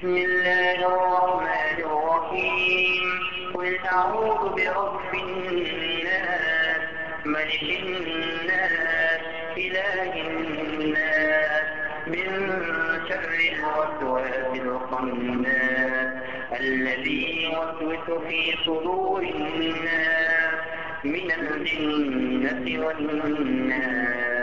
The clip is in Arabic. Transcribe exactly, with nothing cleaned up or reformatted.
بسم الله الرحمن الرحيم قل أعوذ برب الناس ملك الناس إله الناس من شر الوسواس الخناس الذي يوسوس في صدور الناس من الجنة والناس